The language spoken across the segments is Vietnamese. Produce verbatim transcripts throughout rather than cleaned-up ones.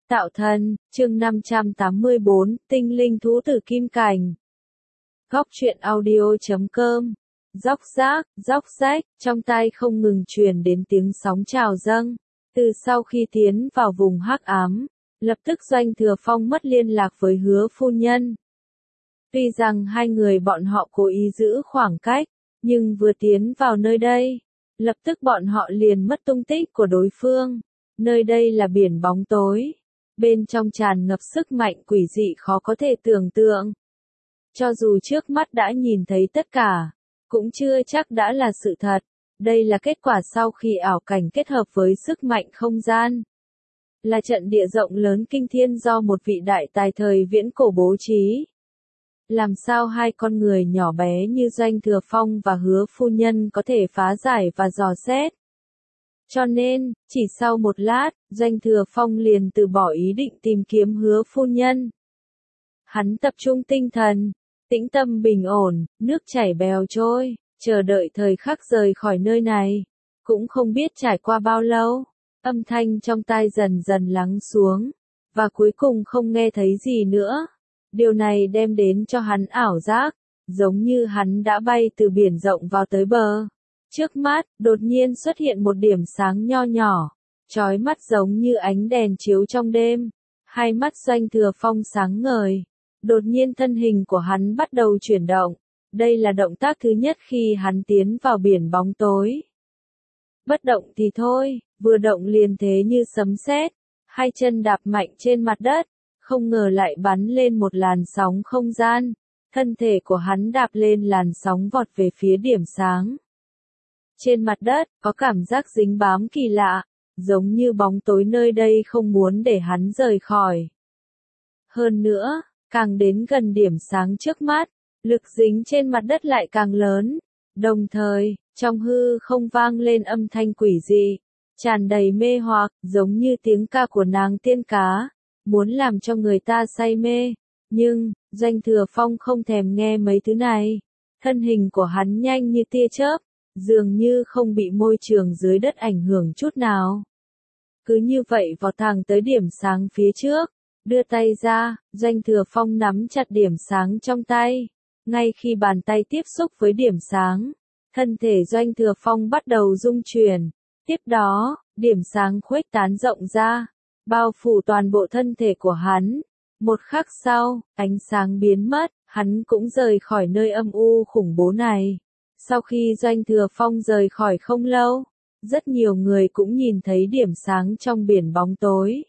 Tạo thân, chương năm trăm tám mươi bốn, tinh linh thú tử kim cành. Góc truyện audio chấm com. Róc rác, róc rách, trong tai không ngừng truyền đến tiếng sóng trào dâng. Từ sau khi tiến vào vùng hắc ám, lập tức Doanh Thừa Phong mất liên lạc với Hứa phu nhân. Tuy rằng hai người bọn họ cố ý giữ khoảng cách, nhưng vừa tiến vào nơi đây, lập tức bọn họ liền mất tung tích của đối phương. Nơi đây là biển bóng tối. Bên trong tràn ngập sức mạnh quỷ dị khó có thể tưởng tượng. Cho dù trước mắt đã nhìn thấy tất cả, cũng chưa chắc đã là sự thật. Đây là kết quả sau khi ảo cảnh kết hợp với sức mạnh không gian. Là trận địa rộng lớn kinh thiên do một vị đại tài thời viễn cổ bố trí. Làm sao hai con người nhỏ bé như Doanh Thừa Phong và Hứa phu nhân có thể phá giải và dò xét? Cho nên, chỉ sau một lát, Doanh Thừa Phong liền từ bỏ ý định tìm kiếm Hứa phu nhân. Hắn tập trung tinh thần, tĩnh tâm bình ổn, nước chảy bèo trôi, chờ đợi thời khắc rời khỏi nơi này. Cũng không biết trải qua bao lâu, âm thanh trong tai dần dần lắng xuống, và cuối cùng không nghe thấy gì nữa. Điều này đem đến cho hắn ảo giác, giống như hắn đã bay từ biển rộng vào tới bờ. Trước mắt, đột nhiên xuất hiện một điểm sáng nho nhỏ, chói mắt giống như ánh đèn chiếu trong đêm. Hai mắt Doanh Thừa Phong sáng ngời. Đột nhiên thân hình của hắn bắt đầu chuyển động. Đây là động tác thứ nhất khi hắn tiến vào biển bóng tối. Bất động thì thôi, vừa động liền thế như sấm sét. Hai chân đạp mạnh trên mặt đất, không ngờ lại bắn lên một làn sóng không gian. Thân thể của hắn đạp lên làn sóng vọt về phía điểm sáng. Trên mặt đất, có cảm giác dính bám kỳ lạ, giống như bóng tối nơi đây không muốn để hắn rời khỏi. Hơn nữa, càng đến gần điểm sáng trước mắt, lực dính trên mặt đất lại càng lớn. Đồng thời, trong hư không vang lên âm thanh quỷ dị, tràn đầy mê hoặc, giống như tiếng ca của nàng tiên cá, muốn làm cho người ta say mê. Nhưng, Doanh Thừa Phong không thèm nghe mấy thứ này. Thân hình của hắn nhanh như tia chớp, dường như không bị môi trường dưới đất ảnh hưởng chút nào. Cứ như vậy vọt thẳng tới điểm sáng phía trước, đưa tay ra, Doanh Thừa Phong nắm chặt điểm sáng trong tay. Ngay khi bàn tay tiếp xúc với điểm sáng, thân thể Doanh Thừa Phong bắt đầu rung chuyển. Tiếp đó, điểm sáng khuếch tán rộng ra, bao phủ toàn bộ thân thể của hắn. Một khắc sau, ánh sáng biến mất, hắn cũng rời khỏi nơi âm u khủng bố này. Sau khi Doanh Thừa Phong rời khỏi không lâu, rất nhiều người cũng nhìn thấy điểm sáng trong biển bóng tối.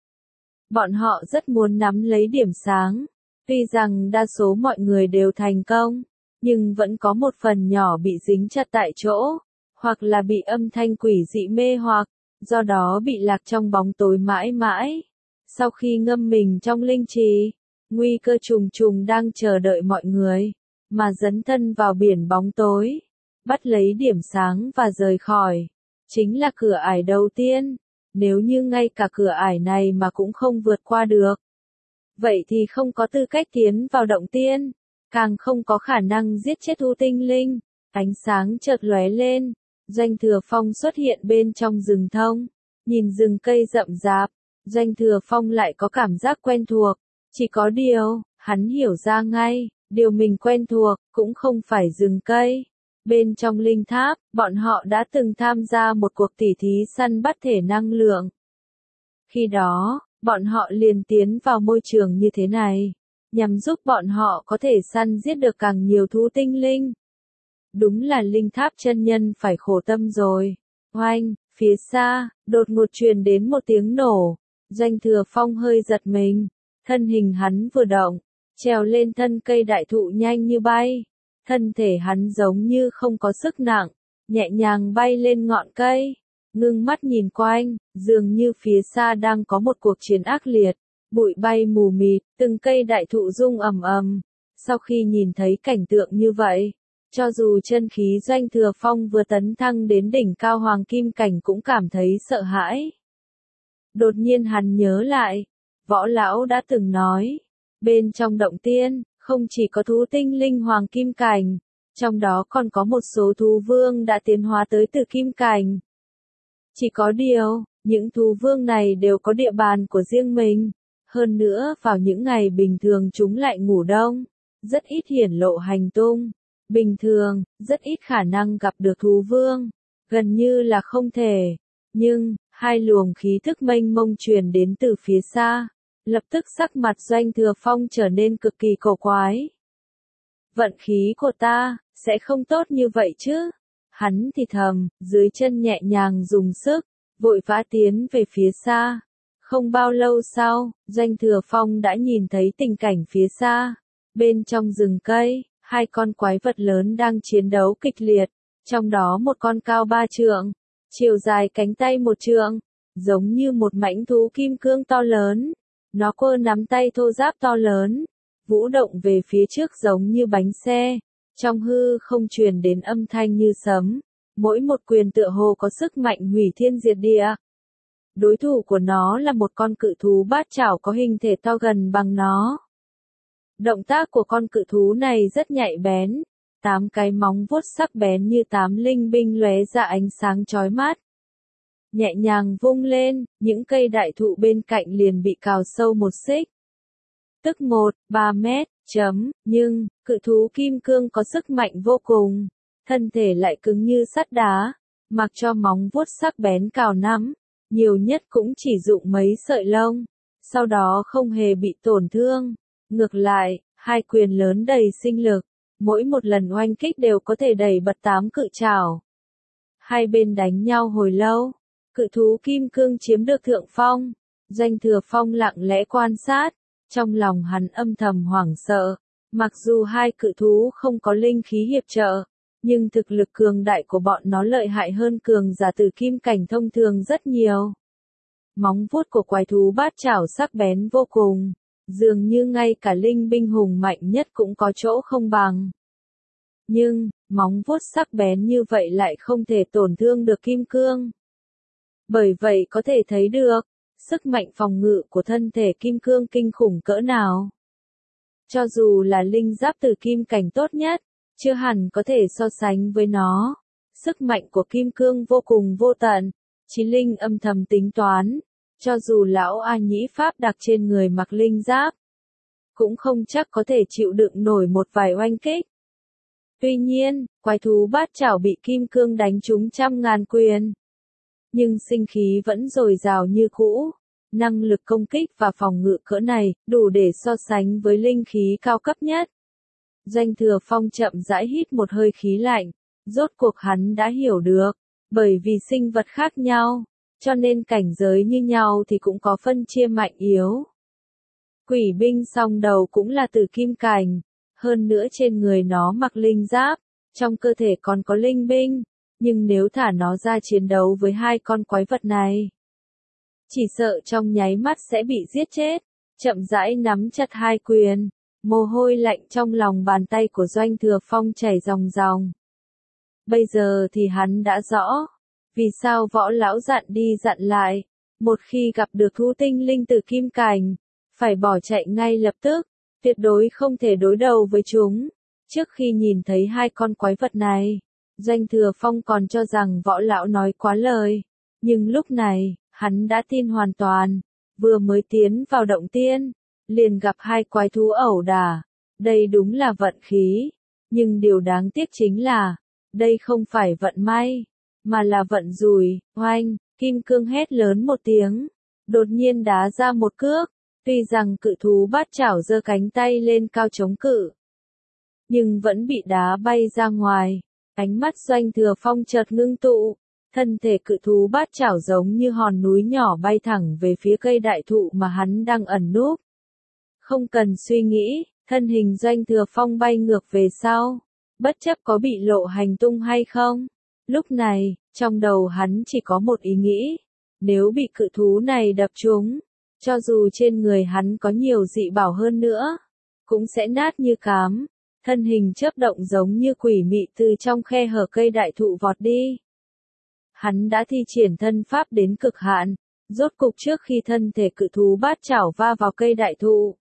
Bọn họ rất muốn nắm lấy điểm sáng. Tuy rằng đa số mọi người đều thành công, nhưng vẫn có một phần nhỏ bị dính chặt tại chỗ, hoặc là bị âm thanh quỷ dị mê hoặc, do đó bị lạc trong bóng tối mãi mãi. Sau khi ngâm mình trong linh trì, nguy cơ trùng trùng đang chờ đợi mọi người, mà dấn thân vào biển bóng tối, bắt lấy điểm sáng và rời khỏi. Chính là cửa ải đầu tiên. Nếu như ngay cả cửa ải này mà cũng không vượt qua được, vậy thì không có tư cách tiến vào động tiên, càng không có khả năng giết chết thú tinh linh. Ánh sáng chợt lóe lên, Doanh Thừa Phong xuất hiện bên trong rừng thông. Nhìn rừng cây rậm rạp, Doanh Thừa Phong lại có cảm giác quen thuộc. Chỉ có điều, hắn hiểu ra ngay, điều mình quen thuộc, cũng không phải rừng cây. Bên trong linh tháp, bọn họ đã từng tham gia một cuộc tỉ thí săn bắt thể năng lượng. Khi đó, bọn họ liền tiến vào môi trường như thế này, nhằm giúp bọn họ có thể săn giết được càng nhiều thú tinh linh. Đúng là linh tháp chân nhân phải khổ tâm rồi. Oanh, phía xa, đột ngột truyền đến một tiếng nổ. Doanh Thừa Phong hơi giật mình, thân hình hắn vừa động, trèo lên thân cây đại thụ nhanh như bay. Thân thể hắn giống như không có sức nặng, nhẹ nhàng bay lên ngọn cây, ngưng mắt nhìn quanh, dường như phía xa đang có một cuộc chiến ác liệt, bụi bay mù mịt, từng cây đại thụ rung ầm ầm. Sau khi nhìn thấy cảnh tượng như vậy, cho dù chân khí Doanh Thừa Phong vừa tấn thăng đến đỉnh cao hoàng kim cảnh cũng cảm thấy sợ hãi. Đột nhiên hắn nhớ lại, Võ Lão đã từng nói, bên trong động tiên, không chỉ có thú tinh linh hoàng kim cảnh, trong đó còn có một số thú vương đã tiến hóa tới từ kim cảnh. Chỉ có điều, những thú vương này đều có địa bàn của riêng mình. Hơn nữa, vào những ngày bình thường chúng lại ngủ đông, rất ít hiển lộ hành tung. Bình thường, rất ít khả năng gặp được thú vương, gần như là không thể. Nhưng, hai luồng khí thức mênh mông truyền đến từ phía xa, lập tức sắc mặt Doanh Thừa Phong trở nên cực kỳ cổ quái. Vận khí của ta, sẽ không tốt như vậy chứ? Hắn thì thầm, dưới chân nhẹ nhàng dùng sức, vội vã tiến về phía xa. Không bao lâu sau, Doanh Thừa Phong đã nhìn thấy tình cảnh phía xa. Bên trong rừng cây, hai con quái vật lớn đang chiến đấu kịch liệt, trong đó một con cao ba trượng, chiều dài cánh tay một trượng, giống như một mãnh thú kim cương to lớn. Nó cơ nắm tay thô ráp to lớn, vũ động về phía trước giống như bánh xe, trong hư không truyền đến âm thanh như sấm, mỗi một quyền tựa hồ có sức mạnh hủy thiên diệt địa. Đối thủ của nó là một con cự thú bát chảo có hình thể to gần bằng nó. Động tác của con cự thú này rất nhạy bén, tám cái móng vuốt sắc bén như tám linh binh lóe ra ánh sáng chói mắt. Nhẹ nhàng vung lên, những cây đại thụ bên cạnh liền bị cào sâu một xích. Tức một, ba mét, chấm, nhưng, cự thú kim cương có sức mạnh vô cùng, thân thể lại cứng như sắt đá, mặc cho móng vuốt sắc bén cào nắm, nhiều nhất cũng chỉ dụng mấy sợi lông, sau đó không hề bị tổn thương. Ngược lại, hai quyền lớn đầy sinh lực, mỗi một lần oanh kích đều có thể đẩy bật tám cự trảo. Hai bên đánh nhau hồi lâu, cự thú kim cương chiếm được thượng phong, Doanh Thừa Phong lặng lẽ quan sát, trong lòng hắn âm thầm hoảng sợ, mặc dù hai cự thú không có linh khí hiệp trợ, nhưng thực lực cường đại của bọn nó lợi hại hơn cường giả từ kim cảnh thông thường rất nhiều. Móng vuốt của quái thú bát chảo sắc bén vô cùng, dường như ngay cả linh binh hùng mạnh nhất cũng có chỗ không bằng. Nhưng, móng vuốt sắc bén như vậy lại không thể tổn thương được kim cương. Bởi vậy có thể thấy được, sức mạnh phòng ngự của thân thể kim cương kinh khủng cỡ nào. Cho dù là linh giáp từ kim cảnh tốt nhất, chưa hẳn có thể so sánh với nó. Sức mạnh của kim cương vô cùng vô tận, Chí Linh âm thầm tính toán, cho dù lão A Nhĩ Pháp đặc trên người mặc linh giáp, cũng không chắc có thể chịu đựng nổi một vài oanh kích. Tuy nhiên, quái thú bát chảo bị kim cương đánh trúng trăm ngàn quyền, nhưng sinh khí vẫn dồi dào như cũ, năng lực công kích và phòng ngự cỡ này, đủ để so sánh với linh khí cao cấp nhất. Doanh Thừa Phong chậm rãi hít một hơi khí lạnh, rốt cuộc hắn đã hiểu được, bởi vì sinh vật khác nhau, cho nên cảnh giới như nhau thì cũng có phân chia mạnh yếu. Quỷ binh song đầu cũng là từ kim cảnh, hơn nữa trên người nó mặc linh giáp, trong cơ thể còn có linh binh, nhưng nếu thả nó ra chiến đấu với hai con quái vật này, chỉ sợ trong nháy mắt sẽ bị giết chết. Chậm rãi nắm chặt hai quyền, mồ hôi lạnh trong lòng bàn tay của Doanh Thừa Phong chảy ròng ròng. Bây giờ thì hắn đã rõ, vì sao võ lão dặn đi dặn lại, một khi gặp được thú tinh linh từ kim cảnh, phải bỏ chạy ngay lập tức, tuyệt đối không thể đối đầu với chúng. Trước khi nhìn thấy hai con quái vật này, Doanh Thừa Phong còn cho rằng võ lão nói quá lời, nhưng lúc này, hắn đã tin hoàn toàn, vừa mới tiến vào động tiên, liền gặp hai quái thú ẩu đả, đây đúng là vận khí, nhưng điều đáng tiếc chính là, đây không phải vận may, mà là vận rủi. Oanh, kim cương hét lớn một tiếng, đột nhiên đá ra một cước, tuy rằng cự thú bát chảo giơ cánh tay lên cao chống cự, nhưng vẫn bị đá bay ra ngoài. Ánh mắt Doanh Thừa Phong chợt ngưng tụ, thân thể cự thú bát chảo giống như hòn núi nhỏ bay thẳng về phía cây đại thụ mà hắn đang ẩn núp. Không cần suy nghĩ, thân hình Doanh Thừa Phong bay ngược về sau, bất chấp có bị lộ hành tung hay không. Lúc này, trong đầu hắn chỉ có một ý nghĩ, nếu bị cự thú này đập trúng, cho dù trên người hắn có nhiều dị bảo hơn nữa, cũng sẽ nát như cám. Thân hình chớp động giống như quỷ mị từ trong khe hở cây đại thụ vọt đi. Hắn đã thi triển thân pháp đến cực hạn, rốt cục trước khi thân thể cự thú bát chảo va vào cây đại thụ,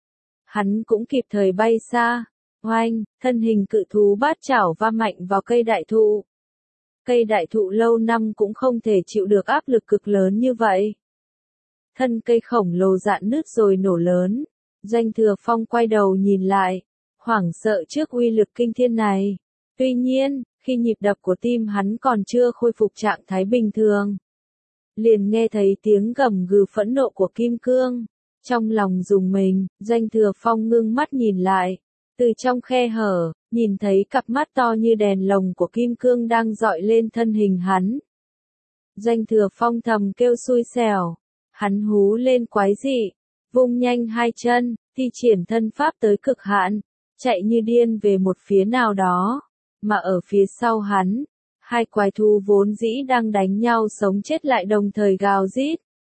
hắn cũng kịp thời bay xa. Oanh, thân hình cự thú bát chảo va mạnh vào cây đại thụ. Cây đại thụ lâu năm cũng không thể chịu được áp lực cực lớn như vậy. Thân cây khổng lồ rạn nứt rồi nổ lớn. Doanh Thừa Phong quay đầu nhìn lại, hoảng sợ trước uy lực kinh thiên này. Tuy nhiên, khi nhịp đập của tim hắn còn chưa khôi phục trạng thái bình thường, liền nghe thấy tiếng gầm gừ phẫn nộ của kim cương. Trong lòng rùng mình, Doanh Thừa Phong ngưng mắt nhìn lại. Từ trong khe hở, nhìn thấy cặp mắt to như đèn lồng của kim cương đang dọi lên thân hình hắn. Doanh Thừa Phong thầm kêu xui xẻo. Hắn hú lên quái dị, vung nhanh hai chân, thi triển thân pháp tới cực hạn, chạy như điên về một phía nào đó. Mà ở phía sau hắn, hai quái thú vốn dĩ đang đánh nhau sống chết lại đồng thời gào rít.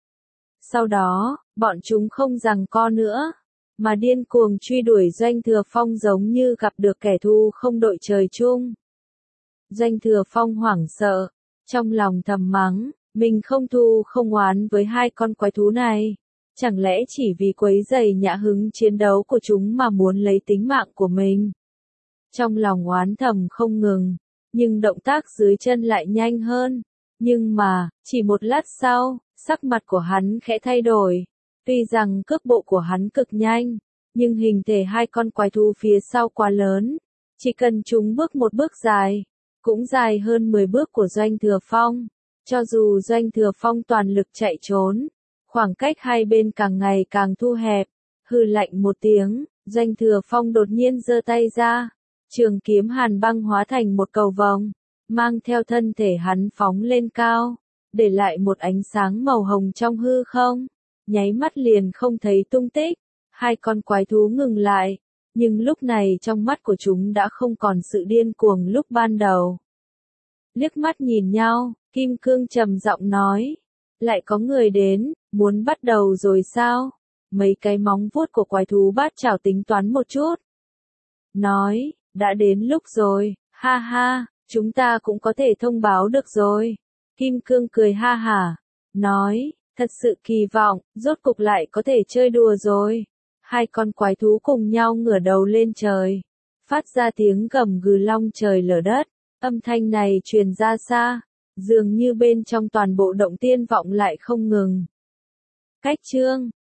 Sau đó, bọn chúng không giằng co nữa, mà điên cuồng truy đuổi Doanh Thừa Phong giống như gặp được kẻ thù không đội trời chung. Doanh Thừa Phong hoảng sợ, trong lòng thầm mắng, mình không thù không oán với hai con quái thú này. Chẳng lẽ chỉ vì quấy rầy nhã hứng chiến đấu của chúng mà muốn lấy tính mạng của mình? Trong lòng oán thầm không ngừng, nhưng động tác dưới chân lại nhanh hơn. Nhưng mà, chỉ một lát sau, sắc mặt của hắn khẽ thay đổi. Tuy rằng cước bộ của hắn cực nhanh, nhưng hình thể hai con quái thú phía sau quá lớn. Chỉ cần chúng bước một bước dài, cũng dài hơn mười bước của Doanh Thừa Phong. Cho dù Doanh Thừa Phong toàn lực chạy trốn, khoảng cách hai bên càng ngày càng thu hẹp. Hừ lạnh một tiếng, Doanh Thừa Phong đột nhiên giơ tay ra. Trường kiếm hàn băng hóa thành một cầu vồng, mang theo thân thể hắn phóng lên cao, để lại một ánh sáng màu hồng trong hư không. Nháy mắt liền không thấy tung tích, hai con quái thú ngừng lại, nhưng lúc này trong mắt của chúng đã không còn sự điên cuồng lúc ban đầu. Liếc mắt nhìn nhau, Kim Cương trầm giọng nói, lại có người đến, muốn bắt đầu rồi sao? Mấy cái móng vuốt của quái thú bát chảo tính toán một chút. Nói, đã đến lúc rồi, ha ha, chúng ta cũng có thể thông báo được rồi. Kim Cương cười ha hả, nói, thật sự kỳ vọng, rốt cục lại có thể chơi đùa rồi. Hai con quái thú cùng nhau ngửa đầu lên trời, phát ra tiếng gầm gừ long trời lở đất. Âm thanh này truyền ra xa, dường như bên trong toàn bộ động tiên vọng lại không ngừng. Cách chương